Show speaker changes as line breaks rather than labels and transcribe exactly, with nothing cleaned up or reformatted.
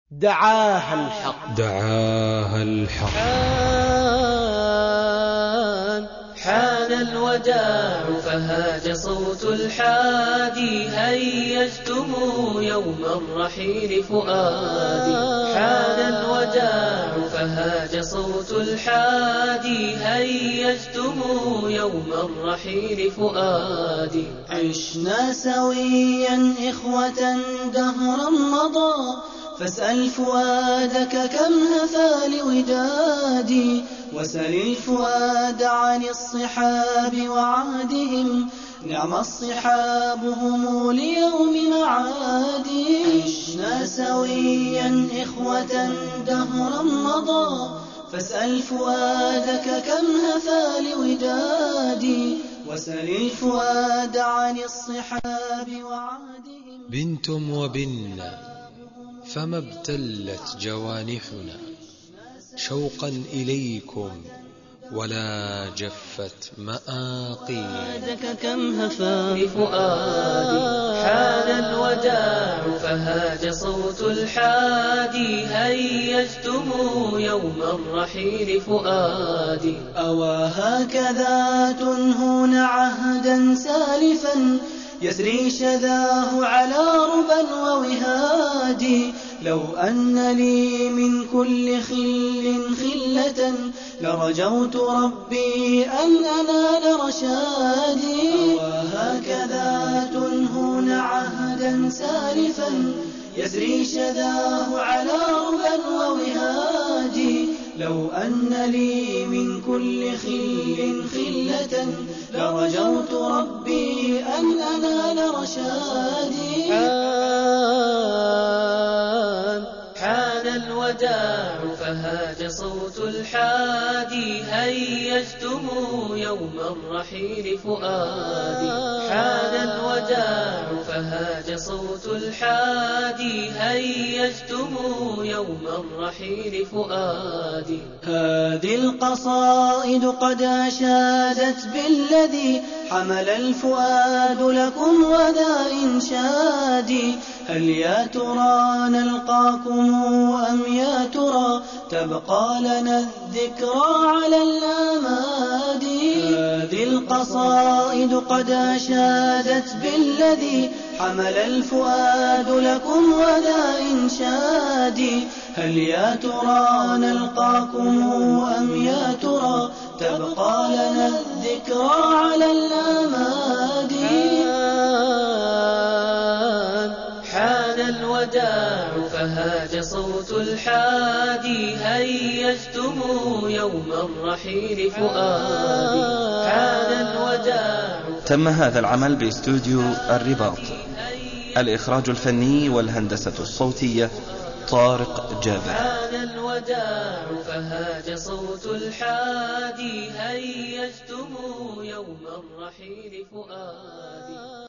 دعاها الحق
دعاها الحق
حان حان الوداع فهاج صوت الحادي هيجتم يوم الرحيل فؤادي حان الوداع فهاج صوت الحادي هيجتم يوم الرحيل فؤادي
عشنا سويا إخوة دهرا مضى فاسأل فؤادك كم هفى لودادي وسل الفؤاد عن الصحاب وعهدهم نعم الصحاب هم ليوم معادي عشنا سويا إخوة دهرا مضى فاسأل فؤادك كم هفى لودادي وسل الفؤاد عن الصحاب وعهدهم.
بنتم وبن فما ابتلت جوانحنا شوقا إليكم ولا جفت مآقينا
كم هفى لفؤادي حان الوداع فهاج صوت الحادي هيجتم يوم الرحيل فؤادي
أوا هكذا تنهون عهدا سالفا يسري شذاه على ربا ووهادي لو أن لي من كل خل خلة لرجوت ربي أن أنال رشادي وهكذا تنهون عهدا سالفا يسري شذاه على ربا ووهادي لو أن لي من كل خل خلة لرجوت ربي أن أنال رشادي.
حان حان الوداع فهاج صوت الحادي هيجتم يوم الرحيل فؤادي حان الوداع فهاج صوت الحادي هيجتم يوم الرحيل فؤادي.
هذه القصائد قد أشادت بالذي حمل الفؤاد لكم وذا إنشادي هل يا ترى نلقاكم أم يا ترى تبقى لنا الذكرى على الآماد. هذه القصائد قد أشادت بالذي حمل الفؤاد لكم وذا إنشادي هل يا ترى نلقاكم أم يا ترى تبقى لنا الذكرى على الآماد.
حان الوداع فهاج صوت الحادي هيجتم يوم الرحيل فؤادي حان الوداع.
تم هذا العمل باستوديو الرباط. الإخراج الفني والهندسة الصوتية طارق جابر.
حان الوداع فهاج صوت الحادي هيجتم يوم الرحيل فؤادي.